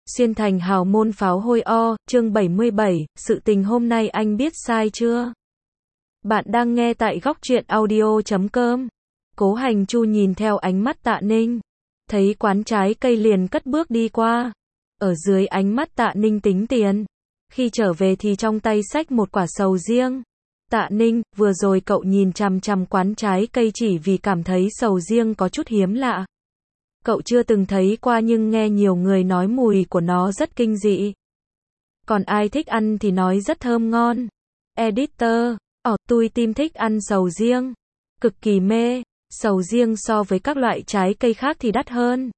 Xuyên thành hào môn pháo hôi o, chương 77, sự tình hôm nay anh biết sai chưa? Bạn đang nghe tại góc truyện audio.com. Cố Hành Chu nhìn theo ánh mắt Tạ Ninh, thấy quán trái cây liền cất bước đi qua. Ở dưới ánh mắt Tạ Ninh tính tiền. Khi trở về thì trong tay xách một quả sầu riêng. Tạ Ninh, vừa rồi cậu nhìn chằm chằm quán trái cây chỉ vì cảm thấy sầu riêng có chút hiếm lạ. Cậu chưa từng thấy qua nhưng nghe nhiều người nói mùi của nó rất kinh dị. Còn ai thích ăn thì nói rất thơm ngon. Editor, tôi tim thích ăn sầu riêng. Cực kỳ mê, sầu riêng so với các loại trái cây khác thì đắt hơn.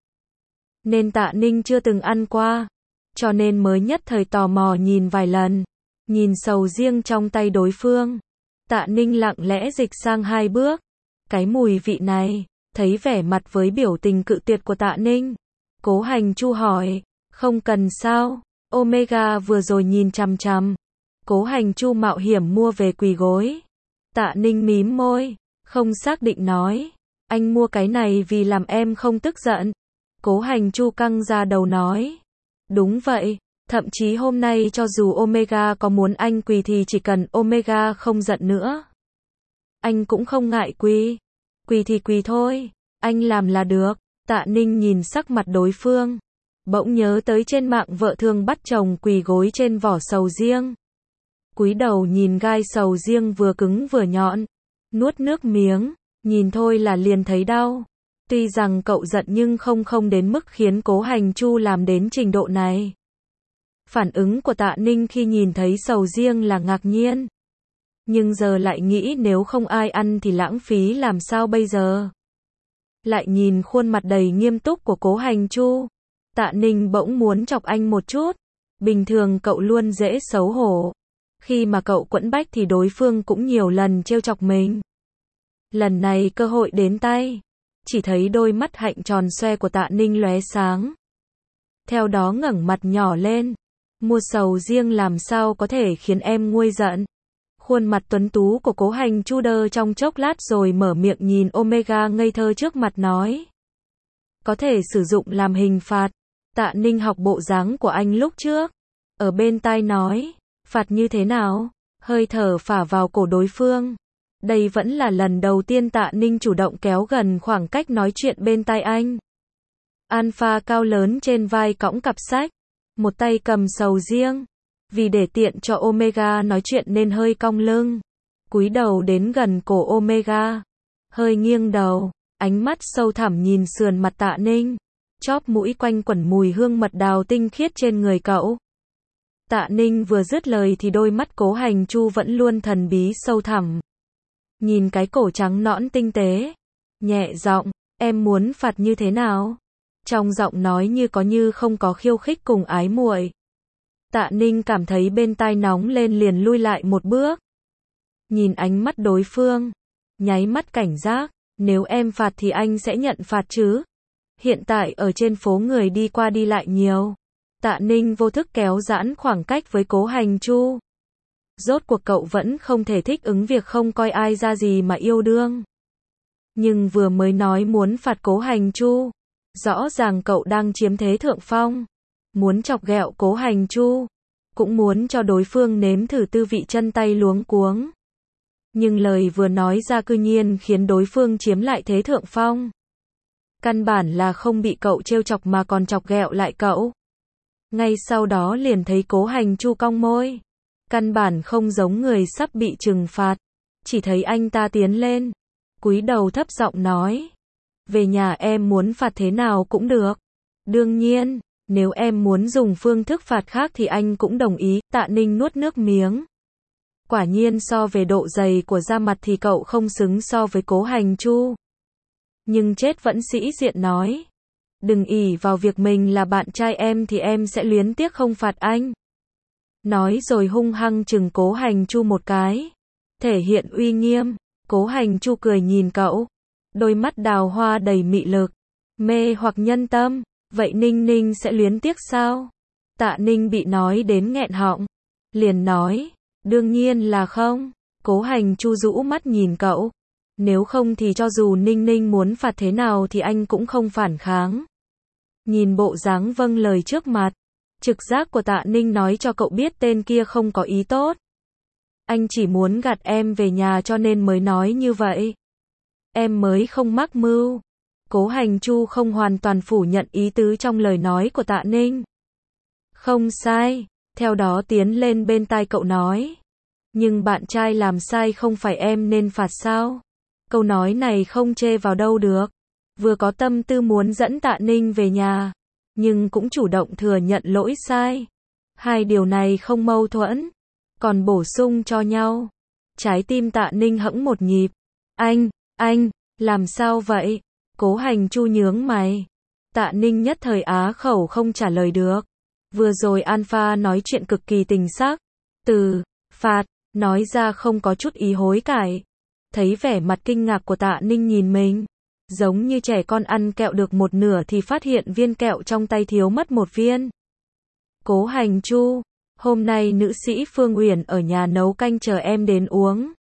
Nên Tạ Ninh chưa từng ăn qua. Cho nên mới nhất thời tò mò nhìn vài lần. Nhìn sầu riêng trong tay đối phương. Tạ Ninh lặng lẽ dịch sang hai bước. Cái mùi vị này. Thấy vẻ mặt với biểu tình cự tuyệt của Tạ Ninh. Cố Hành Chu hỏi, không cần sao, Omega vừa rồi nhìn chằm chằm. Cố Hành Chu mạo hiểm mua về quỳ gối. Tạ Ninh mím môi, không xác định nói, anh mua cái này vì làm em không tức giận. Cố Hành Chu căng ra đầu nói, đúng vậy, thậm chí hôm nay cho dù Omega có muốn anh quỳ thì chỉ cần Omega không giận nữa. Anh cũng không ngại quỳ. Quỳ thì quỳ thôi, anh làm là được. Tạ Ninh nhìn sắc mặt đối phương, bỗng nhớ tới trên mạng vợ thường bắt chồng quỳ gối trên vỏ sầu riêng. Cúi đầu nhìn gai sầu riêng vừa cứng vừa nhọn, nuốt nước miếng, nhìn thôi là liền thấy đau. Tuy rằng cậu giận nhưng không đến mức khiến Cố Hành Chu làm đến trình độ này. Phản ứng của Tạ Ninh khi nhìn thấy sầu riêng là ngạc nhiên. Nhưng giờ lại nghĩ nếu không ai ăn thì lãng phí làm sao bây giờ. Lại nhìn khuôn mặt đầy nghiêm túc của Cố Hành Chu. Tạ Ninh bỗng muốn chọc anh một chút. Bình thường cậu luôn dễ xấu hổ. Khi mà cậu quẫn bách thì đối phương cũng nhiều lần trêu chọc mình. Lần này cơ hội đến tay. Chỉ thấy đôi mắt hạnh tròn xoe của Tạ Ninh lóe sáng. Theo đó ngẩng mặt nhỏ lên. Mua sầu riêng làm sao có thể khiến em nguôi giận. Khuôn mặt tuấn tú của Cố Hành Chu đơ trong chốc lát rồi mở miệng nhìn Omega ngây thơ trước mặt nói. Có thể sử dụng làm hình phạt. Tạ Ninh học bộ dáng của anh lúc trước. Ở bên tai nói, phạt như thế nào? Hơi thở phả vào cổ đối phương. Đây vẫn là lần đầu tiên Tạ Ninh chủ động kéo gần khoảng cách nói chuyện bên tai anh. Alpha cao lớn trên vai cõng cặp sách. Một tay cầm sầu riêng. Vì để tiện cho Omega nói chuyện nên hơi cong lưng. Cúi đầu đến gần cổ Omega. Hơi nghiêng đầu. Ánh mắt sâu thẳm nhìn sườn mặt Tạ Ninh. Chóp mũi quanh quẩn mùi hương mật đào tinh khiết trên người cậu. Tạ Ninh vừa dứt lời thì đôi mắt Cố Hành Chu vẫn luôn thần bí sâu thẳm. Nhìn cái cổ trắng nõn tinh tế. Nhẹ giọng, em muốn phạt như thế nào? Trong giọng nói như có như không có khiêu khích cùng ái muội. Tạ Ninh cảm thấy bên tai nóng lên liền lui lại một bước. Nhìn ánh mắt đối phương. Nháy mắt cảnh giác. Nếu em phạt thì anh sẽ nhận phạt chứ. Hiện tại ở trên phố người đi qua đi lại nhiều. Tạ Ninh vô thức kéo giãn khoảng cách với Cố Hành Chu. Rốt cuộc cậu vẫn không thể thích ứng việc không coi ai ra gì mà yêu đương. Nhưng vừa mới nói muốn phạt Cố Hành Chu. Rõ ràng cậu đang chiếm thế thượng phong. Muốn chọc ghẹo Cố Hành Chu. Cũng muốn cho đối phương nếm thử tư vị chân tay luống cuống. Nhưng lời vừa nói ra cư nhiên khiến đối phương chiếm lại thế thượng phong. Căn bản là không bị cậu trêu chọc mà còn chọc ghẹo lại cậu. Ngay sau đó liền thấy Cố Hành Chu cong môi. Căn bản không giống người sắp bị trừng phạt. Chỉ thấy anh ta tiến lên. Cúi đầu thấp giọng nói. Về nhà em muốn phạt thế nào cũng được. Đương nhiên. Nếu em muốn dùng phương thức phạt khác thì anh cũng đồng ý. Tạ Ninh nuốt nước miếng. Quả nhiên so về độ dày của da mặt thì cậu không xứng so với Cố Hành Chu. Nhưng chết vẫn sĩ diện nói. Đừng ỷ vào việc mình là bạn trai em thì em sẽ luyến tiếc không phạt anh. Nói rồi hung hăng chừng Cố Hành Chu một cái. Thể hiện uy nghiêm. Cố Hành Chu cười nhìn cậu. Đôi mắt đào hoa đầy mị lực. Mê hoặc nhân tâm. Vậy Ninh Ninh sẽ luyến tiếc sao? Tạ Ninh bị nói đến nghẹn họng. Liền nói. Đương nhiên là không. Cố Hành Chu rũ mắt nhìn cậu. Nếu không thì cho dù Ninh Ninh muốn phạt thế nào thì anh cũng không phản kháng. Nhìn bộ dáng vâng lời trước mặt. Trực giác của Tạ Ninh nói cho cậu biết tên kia không có ý tốt. Anh chỉ muốn gạt em về nhà cho nên mới nói như vậy. Em mới không mắc mưu. Cố Hành Chu không hoàn toàn phủ nhận ý tứ trong lời nói của Tạ Ninh. Không sai, theo đó tiến lên bên tai cậu nói. Nhưng bạn trai làm sai không phải em nên phạt sao? Câu nói này không chê vào đâu được. Vừa có tâm tư muốn dẫn Tạ Ninh về nhà, nhưng cũng chủ động thừa nhận lỗi sai. Hai điều này không mâu thuẫn, còn bổ sung cho nhau. Trái tim Tạ Ninh hẫng một nhịp. Anh, làm sao vậy? Cố Hành Chu nhướng mày. Tạ Ninh nhất thời á khẩu không trả lời được. Vừa rồi Alpha nói chuyện cực kỳ tình xác. Từ phạt, nói ra không có chút ý hối cải. Thấy vẻ mặt kinh ngạc của Tạ Ninh nhìn mình, giống như trẻ con ăn kẹo được một nửa thì phát hiện viên kẹo trong tay thiếu mất một viên. Cố Hành Chu, hôm nay nữ sĩ Phương Uyển ở nhà nấu canh chờ em đến uống.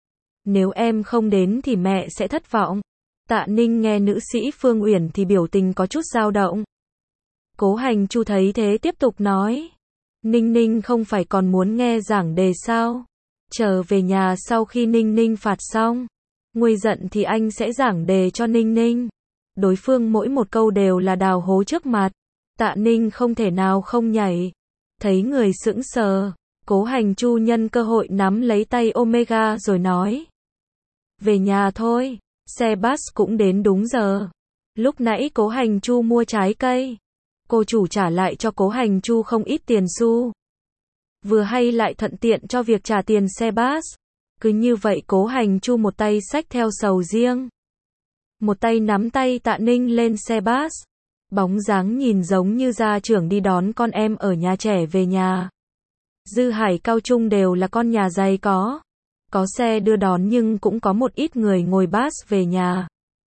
Nếu em không đến thì mẹ sẽ thất vọng. Tạ Ninh nghe nữ sĩ Phương Uyển thì biểu tình có chút dao động. Cố Hành Chu thấy thế tiếp tục nói. Ninh Ninh không phải còn muốn nghe giảng đề sao? Trở về nhà sau khi Ninh Ninh phạt xong, nguôi giận thì anh sẽ giảng đề cho Ninh Ninh. Đối phương mỗi một câu đều là đào hố trước mặt. Tạ Ninh không thể nào không nhảy. Thấy người sững sờ, Cố Hành Chu nhân cơ hội nắm lấy tay Omega rồi nói. Về nhà thôi, xe bus cũng đến đúng giờ. Lúc nãy Cố Hành Chu mua trái cây. Cô chủ trả lại cho Cố Hành Chu không ít tiền xu. Vừa hay lại thuận tiện cho việc trả tiền xe bus. Cứ như vậy Cố Hành Chu một tay xách theo sầu riêng, một tay nắm tay Tạ Ninh lên xe bus. Bóng dáng nhìn giống như gia trưởng đi đón con em ở nhà trẻ về nhà. Dư Hải Cao Trung đều là con nhà giàu có xe đưa đón nhưng cũng có một ít người ngồi bus về nhà.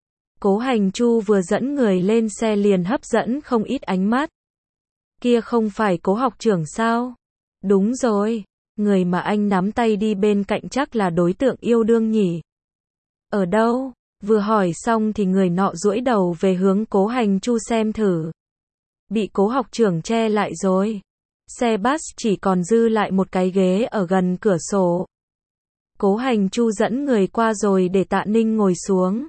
Cố Hành Chu vừa dẫn người lên xe liền hấp dẫn không ít ánh mắt. Kia không phải Cố học trưởng sao? Đúng rồi, người mà anh nắm tay đi bên cạnh chắc là đối tượng yêu đương nhỉ? Ở đâu? Vừa hỏi xong thì người nọ duỗi đầu về hướng Cố Hành Chu xem thử. Bị Cố học trưởng che lại rồi. Xe bus chỉ còn dư lại một cái ghế ở gần cửa sổ. Cố Hành Chu dẫn người qua rồi để Tạ Ninh ngồi xuống.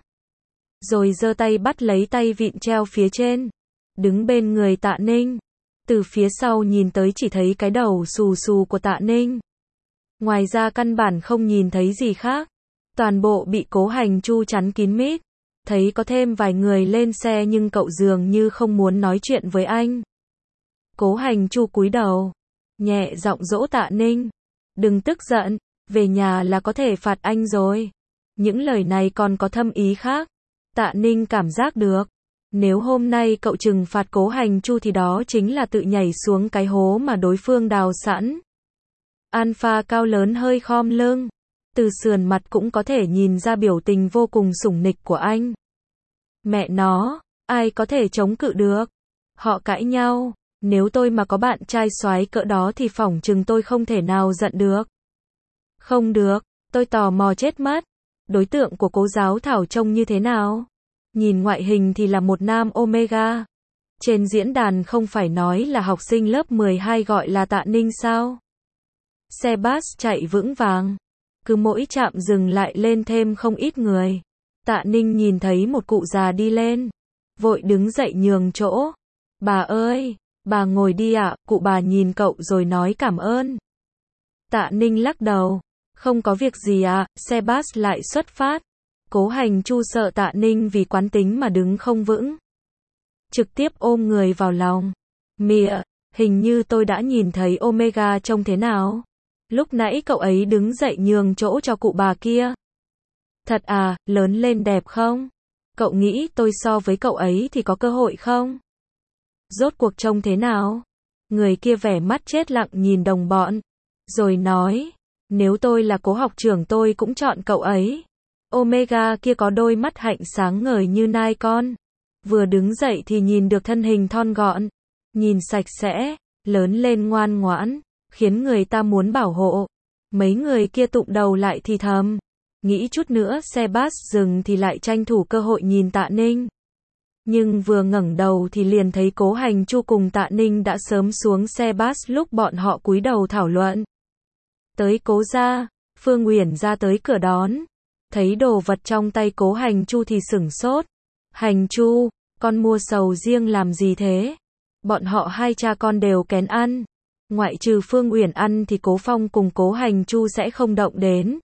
Rồi giơ tay bắt lấy tay vịn treo phía trên. Đứng bên người Tạ Ninh. Từ phía sau nhìn tới chỉ thấy cái đầu xù xù của Tạ Ninh. Ngoài ra căn bản không nhìn thấy gì khác. Toàn bộ bị Cố Hành Chu chắn kín mít. Thấy có thêm vài người lên xe nhưng cậu dường như không muốn nói chuyện với anh. Cố Hành Chu cúi đầu, nhẹ giọng dỗ Tạ Ninh. Đừng tức giận, về nhà là có thể phạt anh rồi. Những lời này còn có thâm ý khác. Tạ Ninh cảm giác được. Nếu hôm nay cậu trừng phạt Cố Hành Chu thì đó chính là tự nhảy xuống cái hố mà đối phương đào sẵn. Alpha cao lớn hơi khom lưng. Từ sườn mặt cũng có thể nhìn ra biểu tình vô cùng sủng nịch của anh. Mẹ nó, ai có thể chống cự được? Họ cãi nhau. Nếu tôi mà có bạn trai soái cỡ đó thì phỏng chừng tôi không thể nào giận được. Không được, tôi tò mò chết mất. Đối tượng của Cố giáo thảo trông như thế nào? Nhìn ngoại hình thì là một nam Omega. Trên diễn đàn không phải nói là học sinh lớp 12 gọi là Tạ Ninh sao? Xe bus chạy vững vàng. Cứ mỗi trạm dừng lại lên thêm không ít người. Tạ Ninh nhìn thấy một cụ già đi lên. Vội đứng dậy nhường chỗ. Bà ơi, bà ngồi đi ạ. Cụ bà nhìn cậu rồi nói cảm ơn. Tạ Ninh lắc đầu. Không có việc gì ạ. Xe bus lại xuất phát. Cố Hành Chu sợ Tạ Ninh vì quán tính mà đứng không vững. Trực tiếp ôm người vào lòng. Mịa, hình như tôi đã nhìn thấy Omega trông thế nào. Lúc nãy cậu ấy đứng dậy nhường chỗ cho cụ bà kia. Thật à, lớn lên đẹp không? Cậu nghĩ tôi so với cậu ấy thì có cơ hội không? Rốt cuộc trông thế nào? Người kia vẻ mắt chết lặng nhìn đồng bọn. Rồi nói, nếu tôi là Cố học trưởng tôi cũng chọn cậu ấy. Omega kia có đôi mắt hạnh sáng ngời như nai con. Vừa đứng dậy thì nhìn được thân hình thon gọn. Nhìn sạch sẽ, lớn lên ngoan ngoãn. Khiến người ta muốn bảo hộ. Mấy người kia tụng đầu lại thì thầm. Nghĩ chút nữa xe bus dừng thì lại tranh thủ cơ hội nhìn Tạ Ninh. Nhưng vừa ngẩng đầu thì liền thấy Cố Hành Chu cùng Tạ Ninh đã sớm xuống xe bus lúc bọn họ cúi đầu thảo luận. Tới Cố gia, Phương Uyển ra tới cửa đón. Thấy đồ vật trong tay Cố Hành Chu thì sửng sốt. Hành Chu, con mua sầu riêng làm gì thế? Bọn họ hai cha con đều kén ăn. Ngoại trừ Phương Uyển ăn thì Cố Phong cùng Cố Hành Chu sẽ không động đến.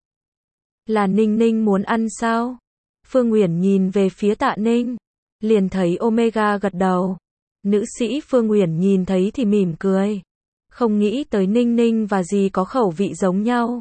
Là Ninh Ninh muốn ăn sao? Phương Uyển nhìn về phía Tạ Ninh. Liền thấy Omega gật đầu. Nữ sĩ Phương Uyển nhìn thấy thì mỉm cười. Không nghĩ tới Ninh Ninh và dì có khẩu vị giống nhau.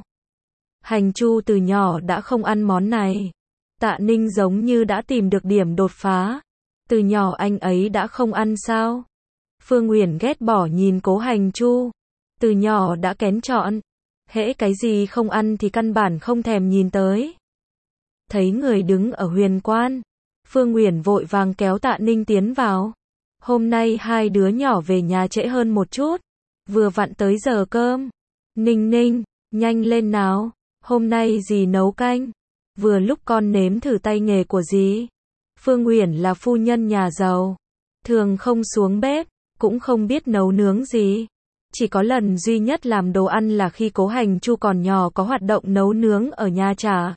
Hành Chu từ nhỏ đã không ăn món này. Tạ Ninh giống như đã tìm được điểm đột phá. Từ nhỏ anh ấy đã không ăn sao? Phương Uyển ghét bỏ nhìn Cố Hành Chu. Từ nhỏ đã kén chọn. Hễ cái gì không ăn thì căn bản không thèm nhìn tới. Thấy người đứng ở Huyền Quan, Phương Uyển vội vàng kéo Tạ Ninh tiến vào. Hôm nay hai đứa nhỏ về nhà trễ hơn một chút. Vừa vặn tới giờ cơm. Ninh Ninh, nhanh lên nào. Hôm nay dì nấu canh. Vừa lúc con nếm thử tay nghề của dì. Phương Uyển là phu nhân nhà giàu. Thường không xuống bếp, cũng không biết nấu nướng gì. Chỉ có lần duy nhất làm đồ ăn là khi Cố Hành Chu còn nhỏ có hoạt động nấu nướng ở nhà trà.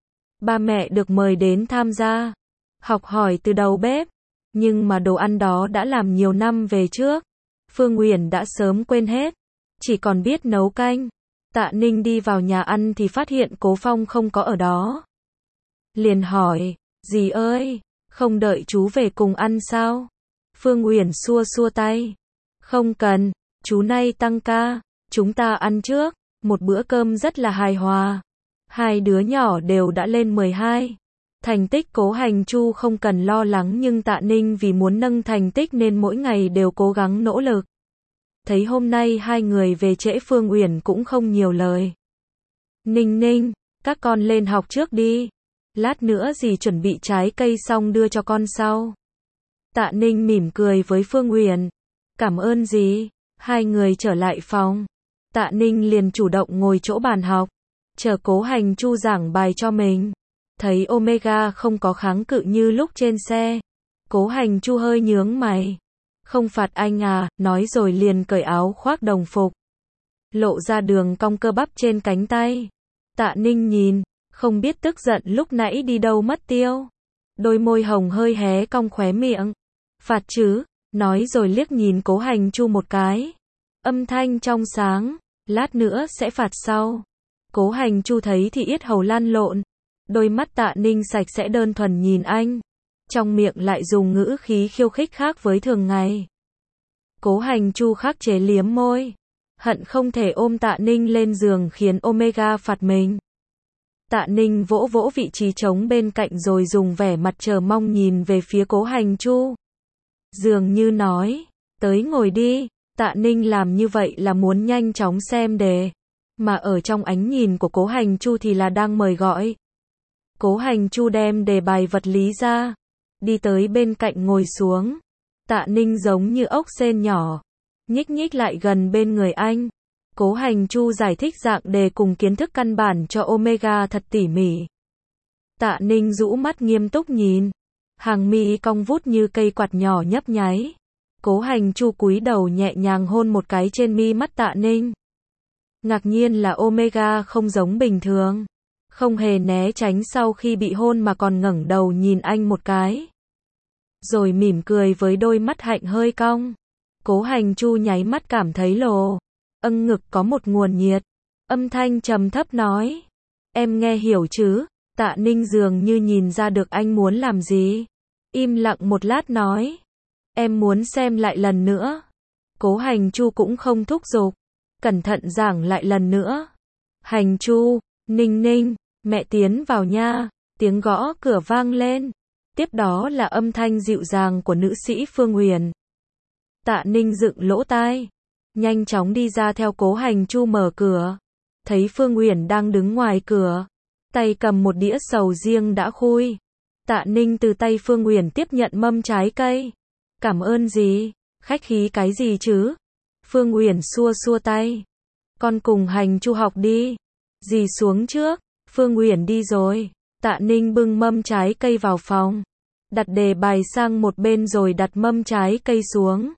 Ba mẹ được mời đến tham gia. Học hỏi từ đầu bếp. Nhưng mà đồ ăn đó đã làm nhiều năm về trước. Phương Uyển đã sớm quên hết. Chỉ còn biết nấu canh. Tạ Ninh đi vào nhà ăn thì phát hiện Cố Phong không có ở đó. Liền hỏi, dì ơi, không đợi chú về cùng ăn sao? Phương Uyển xua xua tay. Không cần, chú nay tăng ca, chúng ta ăn trước. Một bữa cơm rất là hài hòa. Hai đứa nhỏ đều đã lên 12. Thành tích Cố Hành Chu không cần lo lắng nhưng Tạ Ninh vì muốn nâng thành tích nên mỗi ngày đều cố gắng nỗ lực. Thấy hôm nay hai người về trễ Phương Uyển cũng không nhiều lời. Ninh Ninh, các con lên học trước đi. Lát nữa dì chuẩn bị trái cây xong đưa cho con sau. Tạ Ninh mỉm cười với Phương Uyển. Cảm ơn dì. Hai người trở lại phòng. Tạ Ninh liền chủ động ngồi chỗ bàn học. Chờ Cố Hành Chu giảng bài cho mình. Thấy Omega không có kháng cự như lúc trên xe. Cố Hành Chu hơi nhướng mày. Không phạt anh à, nói rồi liền cởi áo khoác đồng phục. Lộ ra đường cong cơ bắp trên cánh tay. Tạ Ninh nhìn, không biết tức giận lúc nãy đi đâu mất tiêu. Đôi môi hồng hơi hé cong khóe miệng. Phạt chứ, nói rồi liếc nhìn Cố Hành Chu một cái. Âm thanh trong sáng, lát nữa sẽ phạt sau. Cố Hành Chu thấy thì yết hầu lăn lộn. Đôi mắt Tạ Ninh sạch sẽ đơn thuần nhìn anh. Trong miệng lại dùng ngữ khí khiêu khích khác với thường ngày. Cố Hành Chu khắc chế liếm môi. Hận không thể ôm Tạ Ninh lên giường khiến Omega phạt mình. Tạ Ninh vỗ vỗ vị trí trống bên cạnh rồi dùng vẻ mặt chờ mong nhìn về phía Cố Hành Chu. Dường như nói, tới ngồi đi. Tạ Ninh làm như vậy là muốn nhanh chóng xem đề. Mà ở trong ánh nhìn của Cố Hành Chu thì là đang mời gọi. Cố Hành Chu đem đề bài vật lý ra. Đi tới bên cạnh ngồi xuống. Tạ Ninh giống như ốc sên nhỏ. Nhích nhích lại gần bên người anh. Cố Hành Chu giải thích dạng đề cùng kiến thức căn bản cho Omega thật tỉ mỉ. Tạ Ninh rũ mắt nghiêm túc nhìn. Hàng mi cong vút như cây quạt nhỏ nhấp nháy. Cố Hành Chu cúi đầu nhẹ nhàng hôn một cái trên mi mắt Tạ Ninh. Ngạc nhiên là Omega không giống bình thường. Không hề né tránh sau khi bị hôn mà còn ngẩng đầu nhìn anh một cái. Rồi mỉm cười với đôi mắt hạnh hơi cong. Cố Hành Chu nháy mắt cảm thấy ngực có một nguồn nhiệt. Âm thanh trầm thấp nói. Em nghe hiểu chứ? Tạ Ninh dường như nhìn ra được anh muốn làm gì. Im lặng một lát nói. Em muốn xem lại lần nữa. Cố Hành Chu cũng không thúc giục. Cẩn thận giảng lại lần nữa. Hành Chu, Ninh Ninh, mẹ tiến vào nha. Tiếng gõ cửa vang lên. Tiếp đó là âm thanh dịu dàng của nữ sĩ Phương Uyển. Tạ Ninh dựng lỗ tai. Nhanh chóng đi ra theo Cố Hành Chu mở cửa. Thấy Phương Uyển đang đứng ngoài cửa. Tay cầm một đĩa sầu riêng đã khui. Tạ Ninh từ tay Phương Uyển tiếp nhận mâm trái cây. Cảm ơn dì. Khách khí cái gì chứ? Phương Uyển xua xua tay. Con cùng Hành Chu học đi. Dì xuống trước. Phương Uyển đi rồi. Tạ Ninh bưng mâm trái cây vào phòng. đặt đề bài sang một bên rồi đặt mâm trái cây xuống.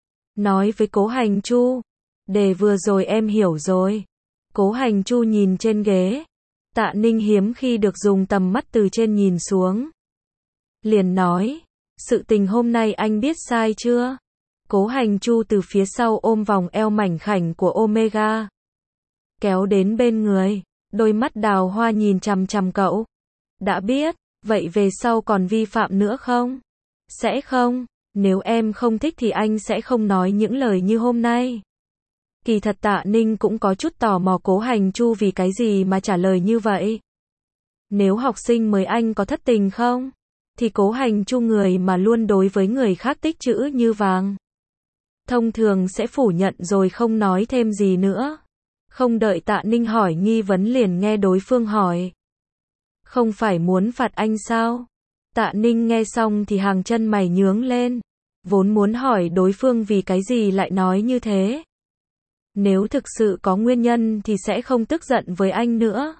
Nói với Cố Hành Chu, đề vừa rồi em hiểu rồi. Cố Hành Chu nhìn trên ghế. Tạ Ninh hiếm khi được dùng tầm mắt từ trên nhìn xuống. Liền nói, sự tình hôm nay anh biết sai chưa? Cố Hành Chu từ phía sau ôm vòng eo mảnh khảnh của Omega. Kéo đến bên người, đôi mắt đào hoa nhìn chằm chằm cậu. Đã biết, vậy về sau còn vi phạm nữa không? Sẽ không, nếu em không thích thì anh sẽ không nói những lời như hôm nay. Kỳ thật Tạ Ninh cũng có chút tò mò Cố Hành Chu vì cái gì mà trả lời như vậy. Nếu học sinh mới anh có thất tình không? Thì Cố Hành Chu người mà luôn đối với người khác tích chữ như vàng. Thông thường sẽ phủ nhận rồi không nói thêm gì nữa. Không đợi Tạ Ninh hỏi nghi vấn liền nghe đối phương hỏi. Không phải muốn phạt anh sao? Tạ Ninh nghe xong thì hàng chân mày nhướng lên. Vốn muốn hỏi đối phương vì cái gì lại nói như thế. Nếu thực sự có nguyên nhân thì sẽ không tức giận với anh nữa.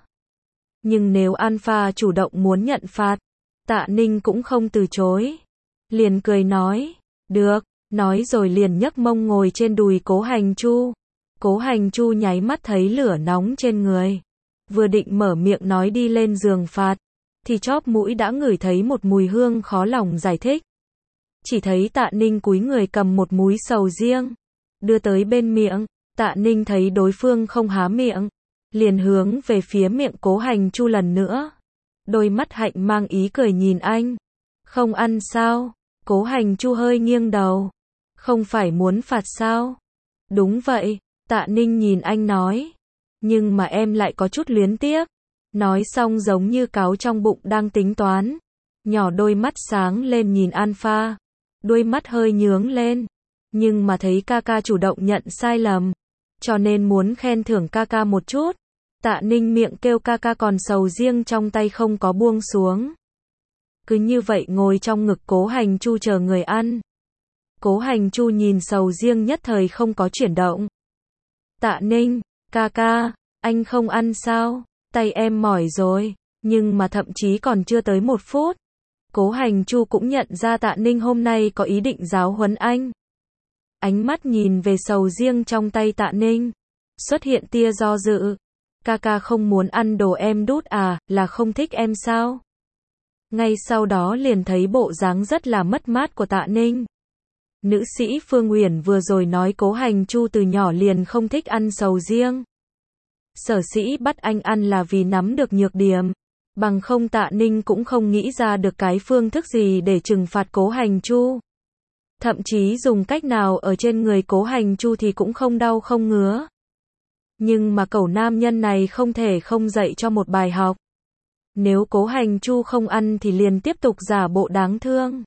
Nhưng nếu Alpha chủ động muốn nhận phạt, Tạ Ninh cũng không từ chối. Liền cười nói, được, nói rồi liền nhấc mông ngồi trên đùi Cố Hành Chu. Cố Hành Chu nháy mắt thấy lửa nóng trên người. Vừa định mở miệng nói đi lên giường phạt, thì chóp mũi đã ngửi thấy một mùi hương khó lòng giải thích. Chỉ thấy Tạ Ninh cúi người cầm một múi sầu riêng, đưa tới bên miệng. Tạ Ninh thấy đối phương không há miệng, liền hướng về phía miệng Cố Hành Chu lần nữa. Đôi mắt hạnh mang ý cười nhìn anh. Không ăn sao? Cố Hành Chu hơi nghiêng đầu. Không phải muốn phạt sao? Đúng vậy, Tạ Ninh nhìn anh nói. Nhưng mà em lại có chút luyến tiếc. Nói xong giống như cáo trong bụng đang tính toán. Nhỏ đôi mắt sáng lên nhìn Alpha. Đôi mắt hơi nhướng lên. Nhưng mà thấy Kaka chủ động nhận sai lầm. Cho nên muốn khen thưởng Kaka một chút. Tạ Ninh miệng kêu Kaka còn sầu riêng trong tay không có buông xuống. Cứ như vậy ngồi trong ngực Cố Hành Chu chờ người ăn. Cố Hành Chu nhìn sầu riêng nhất thời không có chuyển động. Tạ Ninh, Kaka, anh không ăn sao? Tay em mỏi rồi, nhưng mà thậm chí còn chưa tới 1 phút. Cố Hành Chu cũng nhận ra Tạ Ninh hôm nay có ý định giáo huấn anh. Ánh mắt nhìn về sầu riêng trong tay Tạ Ninh. Xuất hiện tia do dự. Kaka không muốn ăn đồ em đút à, là không thích em sao? Ngay sau đó liền thấy bộ dáng rất là mất mát của Tạ Ninh. Nữ sĩ Phương Uyển vừa rồi nói Cố Hành Chu từ nhỏ liền không thích ăn sầu riêng. Sở dĩ bắt anh ăn là vì nắm được nhược điểm. Bằng không Tạ Ninh cũng không nghĩ ra được cái phương thức gì để trừng phạt Cố Hành Chu. Thậm chí dùng cách nào ở trên người Cố Hành Chu thì cũng không đau không ngứa. Nhưng mà cẩu nam nhân này không thể không dạy cho một bài học. Nếu Cố Hành Chu không ăn thì liền tiếp tục giả bộ đáng thương.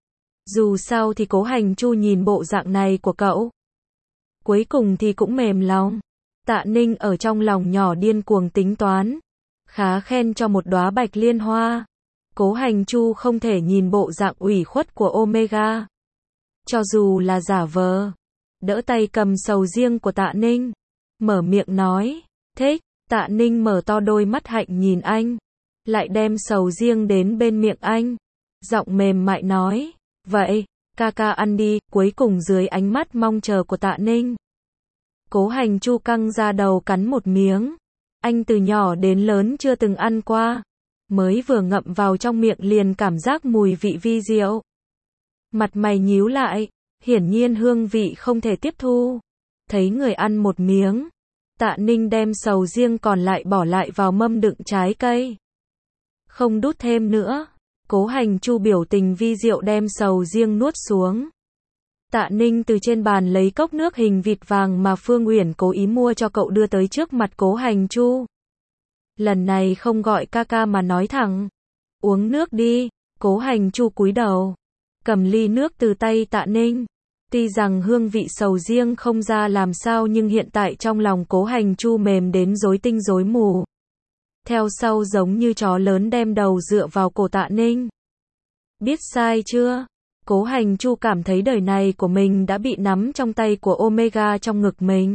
Dù sao thì Cố Hành Chu nhìn bộ dạng này của cậu, cuối cùng thì cũng mềm lòng. Tạ Ninh ở trong lòng nhỏ điên cuồng tính toán. Khá khen cho một đóa bạch liên hoa. Cố Hành Chu không thể nhìn bộ dạng ủy khuất của Omega. Cho dù là giả vờ. Đỡ tay cầm sầu riêng của Tạ Ninh. Mở miệng nói. Thích. Tạ Ninh mở to đôi mắt hạnh nhìn anh. Lại đem sầu riêng đến bên miệng anh. Giọng mềm mại nói. Vậy, Kaka ăn đi. Cuối cùng dưới ánh mắt mong chờ của Tạ Ninh. Cố Hành Chu căng ra đầu cắn một miếng. Anh từ nhỏ đến lớn chưa từng ăn qua. Mới vừa ngậm vào trong miệng liền cảm giác mùi vị vi diệu. Mặt mày nhíu lại. Hiển nhiên hương vị không thể tiếp thu. Thấy người ăn một miếng. Tạ Ninh đem sầu riêng còn lại bỏ lại vào mâm đựng trái cây. Không đút thêm nữa. Cố Hành Chu biểu tình vi diệu đem sầu riêng nuốt xuống. Tạ Ninh từ trên bàn lấy cốc nước hình vịt vàng mà Phương Uyển cố ý mua cho cậu đưa tới trước mặt Cố Hành Chu. Lần này không gọi Kaka mà nói thẳng. Uống nước đi. Cố Hành Chu cúi đầu. Cầm ly nước từ tay Tạ Ninh. Tuy rằng hương vị sầu riêng không ra làm sao nhưng hiện tại trong lòng Cố Hành Chu mềm đến rối tinh rối mù. Theo sau giống như chó lớn đem đầu dựa vào cổ Tạ Ninh. Biết sai chưa? Cố Hành Chu cảm thấy đời này của mình đã bị nắm trong tay của Omega trong ngực mình.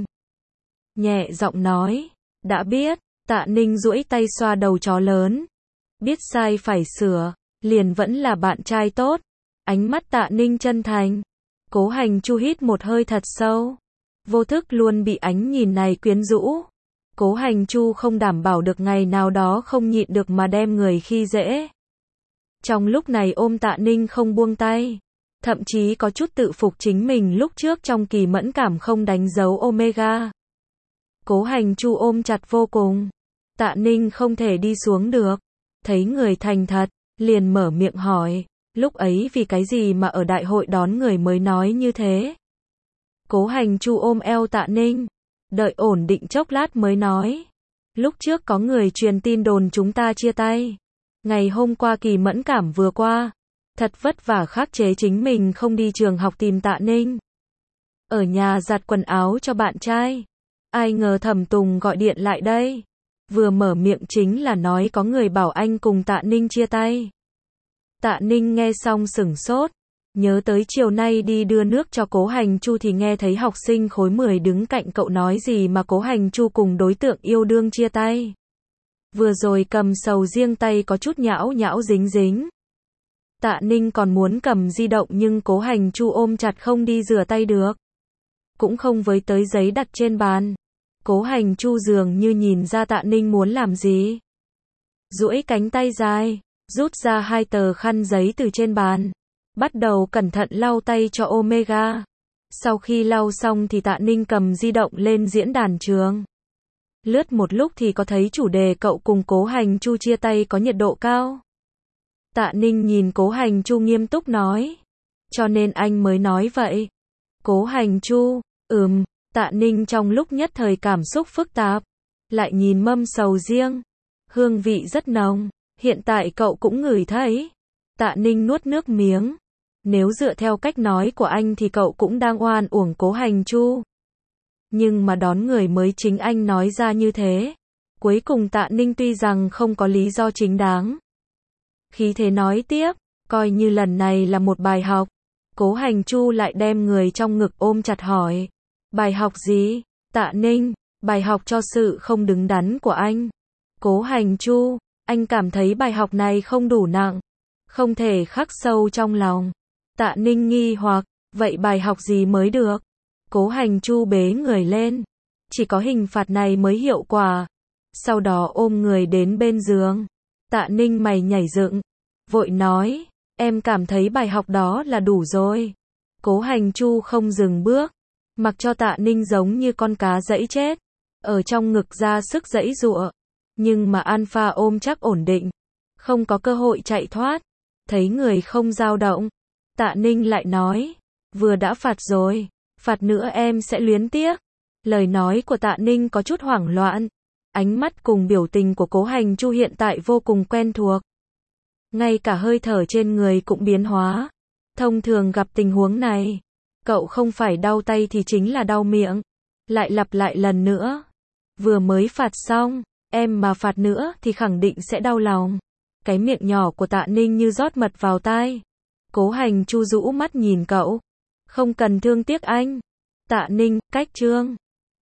Nhẹ giọng nói. Đã biết. Tạ Ninh duỗi tay xoa đầu chó lớn. Biết sai phải sửa. liền vẫn là bạn trai tốt. Ánh mắt Tạ Ninh chân thành. Cố Hành Chu hít một hơi thật sâu. Vô thức luôn bị ánh nhìn này quyến rũ. Cố Hành Chu không đảm bảo được ngày nào đó không nhịn được mà đem người khi dễ. Trong lúc này ôm Tạ Ninh không buông tay. Thậm chí có chút tự phục chính mình lúc trước trong kỳ mẫn cảm không đánh dấu Omega. Cố Hành Chu ôm chặt vô cùng. Tạ Ninh không thể đi xuống được. Thấy người thành thật, liền mở miệng hỏi. Lúc ấy vì cái gì mà ở đại hội đón người mới nói như thế? Cố Hành Chu ôm eo Tạ Ninh. Đợi ổn định chốc lát mới nói. Lúc trước có người truyền tin đồn chúng ta chia tay. Ngày hôm qua kỳ mẫn cảm vừa qua. Thật vất vả khắc chế chính mình không đi trường học tìm Tạ Ninh. Ở nhà giặt quần áo cho bạn trai. Ai ngờ Thẩm Tùng gọi điện lại đây. Vừa mở miệng chính là nói có người bảo anh cùng Tạ Ninh chia tay. Tạ Ninh nghe xong sửng sốt. Nhớ tới chiều nay đi đưa nước cho Cố Hành Chu thì nghe thấy học sinh khối 10 đứng cạnh cậu nói gì mà Cố Hành Chu cùng đối tượng yêu đương chia tay. Vừa rồi cầm sầu riêng tay có chút nhão nhão dính dính. Tạ Ninh còn muốn cầm di động nhưng Cố Hành Chu ôm chặt không đi rửa tay được. Cũng không với tới giấy đặt trên bàn. Cố Hành Chu dường như nhìn ra Tạ Ninh muốn làm gì. Duỗi cánh tay dài, rút ra 2 tờ khăn giấy từ trên bàn. Bắt đầu cẩn thận lau tay cho Omega. Sau khi lau xong thì Tạ Ninh cầm di động lên diễn đàn trường. Lướt một lúc thì có thấy chủ đề cậu cùng Cố Hành Chu chia tay có nhiệt độ cao. Tạ Ninh nhìn Cố Hành Chu nghiêm túc nói. Cho nên anh mới nói vậy. Cố Hành Chu, Tạ Ninh trong lúc nhất thời cảm xúc phức tạp. Lại nhìn mâm sầu riêng. Hương vị rất nồng. Hiện tại cậu cũng ngửi thấy. Tạ Ninh nuốt nước miếng. Nếu dựa theo cách nói của anh thì cậu cũng đang oan uổng Cố Hành Chu. Nhưng mà đón người mới chính anh nói ra như thế. Cuối cùng Tạ Ninh tuy rằng không có lý do chính đáng. Khí thế nói tiếp, coi như lần này là một bài học. Cố Hành Chu lại đem người trong ngực ôm chặt hỏi. Bài học gì? Tạ Ninh, bài học cho sự không đứng đắn của anh. Cố Hành Chu, anh cảm thấy bài học này không đủ nặng. Không thể khắc sâu trong lòng. Tạ Ninh nghi hoặc, vậy bài học gì mới được? Cố Hành Chu bế người lên. Chỉ có hình phạt này mới hiệu quả. Sau đó ôm người đến bên giường. Tạ Ninh mày nhảy dựng. Vội nói, em cảm thấy bài học đó là đủ rồi. Cố Hành Chu không dừng bước. Mặc cho Tạ Ninh giống như con cá giãy chết. Ở trong ngực ra sức giãy giụa. Nhưng mà Alpha ôm chắc ổn định. Không có cơ hội chạy thoát. Thấy người không dao động. Tạ Ninh lại nói, vừa đã phạt rồi. Phạt nữa em sẽ luyến tiếc. Lời nói của Tạ Ninh có chút hoảng loạn. Ánh mắt cùng biểu tình của Cố Hành Chu hiện tại vô cùng quen thuộc. Ngay cả hơi thở trên người cũng biến hóa. Thông thường gặp tình huống này, cậu không phải đau tay thì chính là đau miệng. Lại lặp lại lần nữa. Vừa mới phạt xong, em mà phạt nữa thì khẳng định sẽ đau lòng. Cái miệng nhỏ của Tạ Ninh như rót mật vào tai. Cố Hành Chu rũ mắt nhìn cậu. Không cần thương tiếc anh. Tạ Ninh, cách chương.